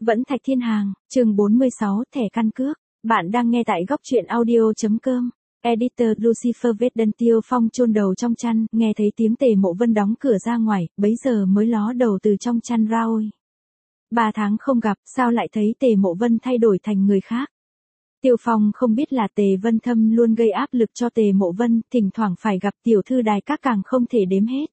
Vẫn Thạch Thiên Hàng, chương 46, thẻ căn cước. Bạn đang nghe tại góc truyện audio.com. Editor Lucifer Vết Tiêu Phong chôn đầu trong chăn, nghe thấy tiếng Tề Mộ Vân đóng cửa ra ngoài, bấy giờ mới ló đầu từ trong chăn ra ôi. 3 tháng không gặp, sao lại thấy Tề Mộ Vân thay đổi thành người khác? Tiêu Phong không biết là Tề Vân Thâm luôn gây áp lực cho Tề Mộ Vân, thỉnh thoảng phải gặp tiểu thư đài các càng không thể đếm hết.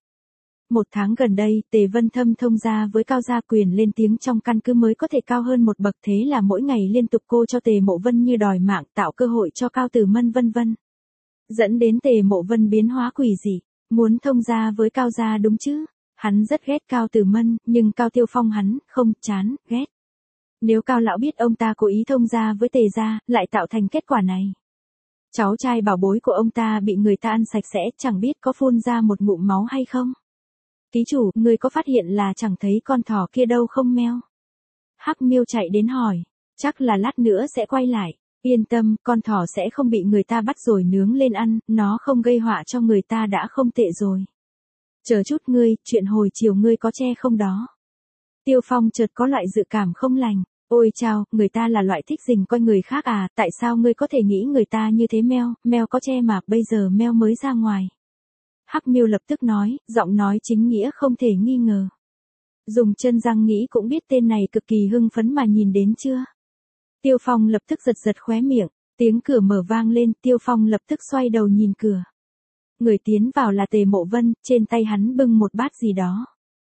1 tháng gần đây, Tề Vân Thâm thông gia với Cao Gia Quyền lên tiếng trong căn cứ mới có thể cao hơn một bậc, thế là mỗi ngày liên tục cô cho Tề Mộ Vân như đòi mạng, tạo cơ hội cho Cao Tử Mân vân vân. Dẫn đến Tề Mộ Vân biến hóa quỷ dị, muốn thông gia với Cao Gia đúng chứ? Hắn rất ghét Cao Tử Mân, nhưng Cao Tiêu Phong hắn không chán, ghét. Nếu Cao lão biết ông ta cố ý thông gia với Tề gia, lại tạo thành kết quả này. Cháu trai bảo bối của ông ta bị người ta ăn sạch sẽ, chẳng biết có phun ra một ngụm máu hay không. Ký chủ, người có phát hiện là chẳng thấy con thỏ kia đâu không meo? Hắc Miêu chạy đến hỏi, chắc là lát nữa sẽ quay lại. Yên tâm, con thỏ sẽ không bị người ta bắt rồi nướng lên ăn, nó không gây họa cho người ta đã không tệ rồi. Chờ chút ngươi, chuyện hồi chiều ngươi có che không đó? Tiêu Phong chợt có loại dự cảm không lành. Ôi chao, người ta là loại thích rình coi người khác à, tại sao ngươi có thể nghĩ người ta như thế meo, meo có che mà, bây giờ meo mới ra ngoài. Hắc Miêu lập tức nói, giọng nói chính nghĩa không thể nghi ngờ. Dùng chân răng nghĩ cũng biết tên này cực kỳ hưng phấn mà nhìn đến chưa? Tiêu Phong lập tức giật giật khóe miệng, tiếng cửa mở vang lên, Tiêu Phong lập tức xoay đầu nhìn cửa. Người tiến vào là Tề Mộ Vân, trên tay hắn bưng một bát gì đó.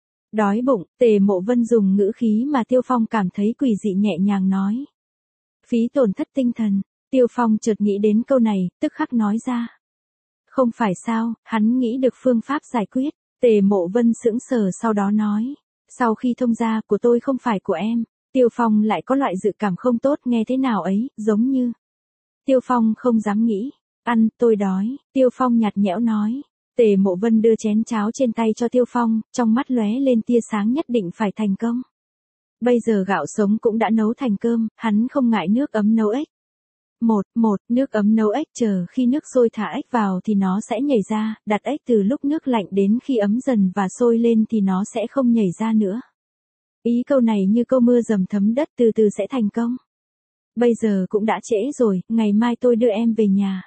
Đói bụng, Tề Mộ Vân dùng ngữ khí mà Tiêu Phong cảm thấy quỷ dị nhẹ nhàng nói. Phí tổn thất tinh thần, Tiêu Phong chợt nghĩ đến câu này, tức khắc nói ra. Không phải sao, hắn nghĩ được phương pháp giải quyết. Tề Mộ Vân sững sờ sau đó nói. Sau khi thông gia của tôi không phải của em. Tiêu Phong lại có loại dự cảm không tốt nghe thế nào ấy, giống như. Tiêu Phong không dám nghĩ. Ăn, tôi đói. Tiêu Phong nhạt nhẽo nói. Tề Mộ Vân đưa chén cháo trên tay cho Tiêu Phong, trong mắt lóe lên tia sáng nhất định phải thành công. Bây giờ gạo sống cũng đã nấu thành cơm, hắn không ngại nước ấm nấu ếch. Nước ấm nấu ếch, chờ khi nước sôi thả ếch vào thì nó sẽ nhảy ra, đặt ếch từ lúc nước lạnh đến khi ấm dần và sôi lên thì nó sẽ không nhảy ra nữa. Ý câu này như câu mưa dầm thấm đất, từ từ sẽ thành công. Bây giờ cũng đã trễ rồi, ngày mai tôi đưa em về nhà.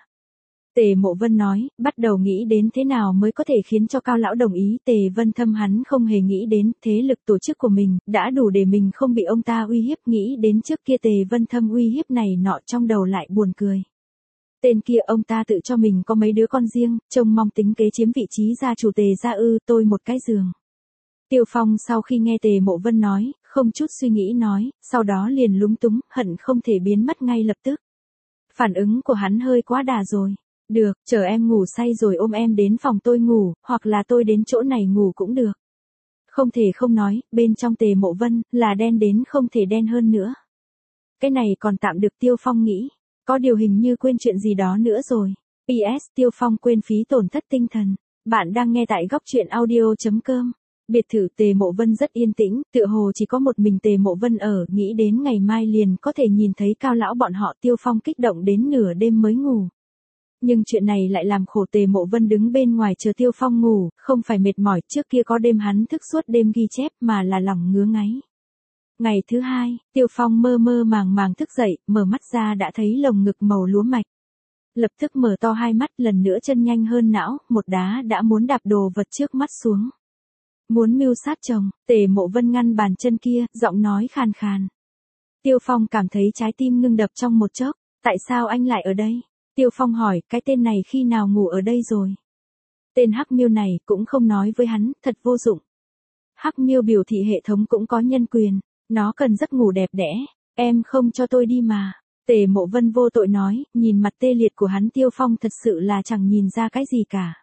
Tề Mộ Vân nói, bắt đầu nghĩ đến thế nào mới có thể khiến cho Cao lão đồng ý. Tề Vân Thâm hắn không hề nghĩ đến, thế lực tổ chức của mình đã đủ để mình không bị ông ta uy hiếp, nghĩ đến trước kia Tề Vân Thâm uy hiếp này nọ trong đầu lại buồn cười. Tên kia ông ta tự cho mình có mấy đứa con riêng, trông mong tính kế chiếm vị trí gia chủ Tề gia ư, tôi một cái giường. Tiêu Phong sau khi nghe Tề Mộ Vân nói, không chút suy nghĩ nói, sau đó liền lúng túng, hận không thể biến mất ngay lập tức. Phản ứng của hắn hơi quá đà rồi. Được, chờ em ngủ say rồi ôm em đến phòng tôi ngủ, hoặc là tôi đến chỗ này ngủ cũng được. Không thể không nói, bên trong Tề Mộ Vân, là đen đến không thể đen hơn nữa. Cái này còn tạm được, Tiêu Phong nghĩ. Có điều hình như quên chuyện gì đó nữa rồi. PS, Tiêu Phong quên phí tổn thất tinh thần. Bạn đang nghe tại góc truyện audio.com. Biệt thự Tề Mộ Vân rất yên tĩnh, tựa hồ chỉ có một mình Tề Mộ Vân ở, nghĩ đến ngày mai liền có thể nhìn thấy Cao lão bọn họ. Tiêu Phong kích động đến nửa đêm mới ngủ. Nhưng chuyện này lại làm khổ Tề Mộ Vân đứng bên ngoài chờ Tiêu Phong ngủ, không phải mệt mỏi, trước kia có đêm hắn thức suốt đêm ghi chép mà là lòng ngứa ngáy. Ngày thứ hai, Tiêu Phong mơ mơ màng màng thức dậy, mở mắt ra đã thấy lồng ngực màu lúa mạch. Lập tức mở to hai mắt, lần nữa chân nhanh hơn não, một đá đã muốn đạp đồ vật trước mắt xuống. Muốn mưu sát chồng, Tề Mộ Vân ngăn bàn chân kia, giọng nói khàn khàn. Tiêu Phong cảm thấy trái tim ngưng đập trong một chốc, tại sao anh lại ở đây? Tiêu Phong hỏi, cái tên này khi nào ngủ ở đây rồi? Tên Hắc Miêu này cũng không nói với hắn, thật vô dụng. Hắc Miêu biểu thị hệ thống cũng có nhân quyền, nó cần giấc ngủ đẹp đẽ, em không cho tôi đi mà. Tề Mộ Vân vô tội nói, nhìn mặt tê liệt của hắn Tiêu Phong thật sự là chẳng nhìn ra cái gì cả.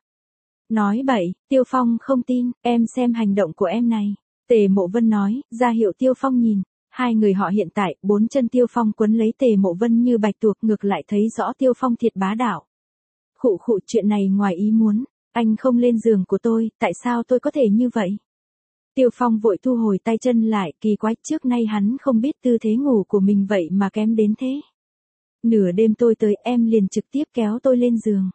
Nói bậy, Tiêu Phong không tin, em xem hành động của em này. Tề Mộ Vân nói, ra hiệu Tiêu Phong nhìn. Hai người họ hiện tại, 4 chân Tiêu Phong quấn lấy Tề Mộ Vân như bạch tuộc, ngược lại thấy rõ Tiêu Phong thiệt bá đạo. Khụ, chuyện này ngoài ý muốn, anh không lên giường của tôi, tại sao tôi có thể như vậy? Tiêu Phong vội thu hồi tay chân lại, kỳ quái, trước nay hắn không biết tư thế ngủ của mình vậy mà kém đến thế. Nửa đêm tôi tới, em liền trực tiếp kéo tôi lên giường.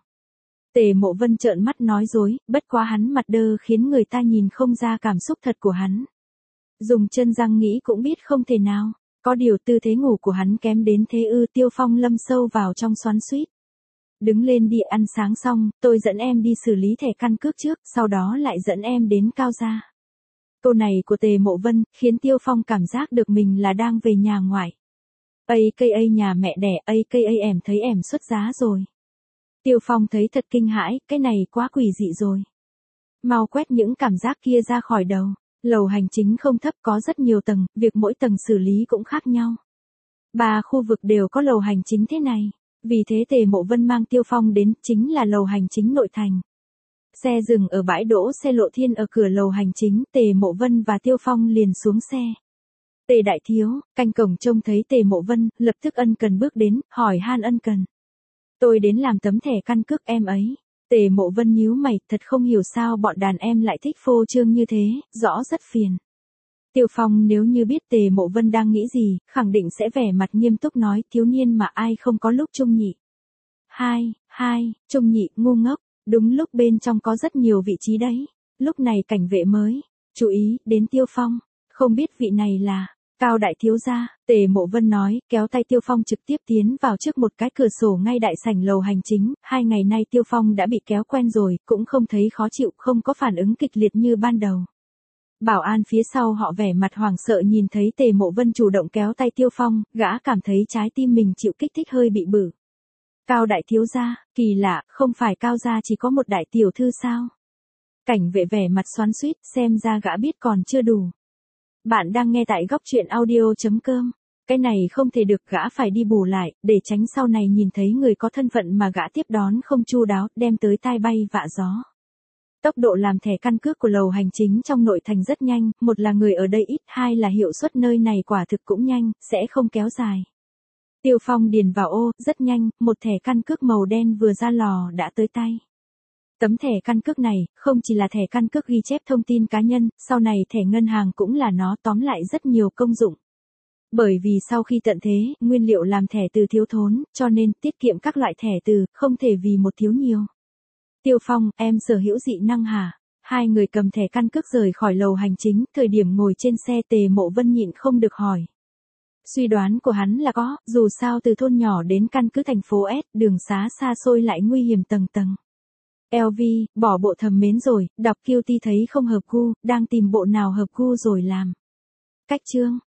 Tề Mộ Vân trợn mắt nói dối, bất quá hắn mặt đơ khiến người ta nhìn không ra cảm xúc thật của hắn. Dùng chân răng nghĩ cũng biết không thể nào. Có điều tư thế ngủ của hắn kém đến thế ư? Tiêu Phong lâm sâu vào trong xoắn xuýt. Đứng lên đi, ăn sáng xong, tôi dẫn em đi xử lý thẻ căn cước trước, sau đó lại dẫn em đến Cao gia. Câu này của Tề Mộ Vân, khiến Tiêu Phong cảm giác được mình là đang về nhà ngoại. AKA nhà mẹ đẻ, AKA em thấy em xuất giá rồi. Tiêu Phong thấy thật kinh hãi, cái này quá quỷ dị rồi. Mau quét những cảm giác kia ra khỏi đầu. Lầu hành chính không thấp, có rất nhiều tầng, việc mỗi tầng xử lý cũng khác nhau. 3 khu vực đều có lầu hành chính thế này. Vì thế Tề Mộ Vân mang Tiêu Phong đến, chính là lầu hành chính nội thành. Xe dừng ở bãi đỗ xe Lộ Thiên ở cửa lầu hành chính, Tề Mộ Vân và Tiêu Phong liền xuống xe. Tề đại thiếu, canh cổng trông thấy Tề Mộ Vân, lập tức ân cần bước đến, hỏi han ân cần. Tôi đến làm tấm thẻ căn cước em ấy. Tề Mộ Vân nhíu mày, thật không hiểu sao bọn đàn em lại thích phô trương như thế, rõ rất phiền. Tiêu Phong nếu như biết Tề Mộ Vân đang nghĩ gì, khẳng định sẽ vẻ mặt nghiêm túc nói, thiếu niên mà ai không có lúc chung nhị. Chung nhị, ngu ngốc, đúng lúc bên trong có rất nhiều vị trí đấy. Lúc này cảnh vệ mới, chú ý, đến Tiêu Phong, không biết vị này là, Cao đại thiếu gia, Tề Mộ Vân nói, kéo tay Tiêu Phong trực tiếp tiến vào trước một cái cửa sổ ngay đại sảnh lầu hành chính, 2 ngày nay Tiêu Phong đã bị kéo quen rồi, cũng không thấy khó chịu, không có phản ứng kịch liệt như ban đầu. Bảo an phía sau họ vẻ mặt hoảng sợ nhìn thấy Tề Mộ Vân chủ động kéo tay Tiêu Phong, gã cảm thấy trái tim mình chịu kích thích hơi bị bử. Cao đại thiếu gia, kỳ lạ, không phải Cao gia chỉ có một đại tiểu thư sao? Cảnh vệ vẻ mặt xoắn xuýt, xem ra gã biết còn chưa đủ. Bạn đang nghe tại góc truyện audio.com. Cái này không thể được, gã phải đi bù lại, để tránh sau này nhìn thấy người có thân phận mà gã tiếp đón không chu đáo, đem tới tai bay vạ gió. Tốc độ làm thẻ căn cước của lầu hành chính trong nội thành rất nhanh, một là người ở đây ít, hai là hiệu suất nơi này quả thực cũng nhanh, sẽ không kéo dài. Tiêu Phong điền vào ô, rất nhanh, một thẻ căn cước màu đen vừa ra lò đã tới tay. Tấm thẻ căn cước này, không chỉ là thẻ căn cước ghi chép thông tin cá nhân, sau này thẻ ngân hàng cũng là nó, tóm lại rất nhiều công dụng. Bởi vì sau khi tận thế, nguyên liệu làm thẻ từ thiếu thốn, cho nên tiết kiệm các loại thẻ từ, không thể vì một thiếu nhiều. Tiêu Phong, em sở hữu dị năng hả? Hai người cầm thẻ căn cước rời khỏi lầu hành chính, thời điểm ngồi trên xe Tề Mộ Vân nhịn không được hỏi. Suy đoán của hắn là có, dù sao từ thôn nhỏ đến căn cứ thành phố S, đường xá xa xôi lại nguy hiểm tầng tầng. LV, bỏ bộ thầm mến rồi, đọc QT thấy không hợp gu, đang tìm bộ nào hợp gu rồi làm. Cách chương.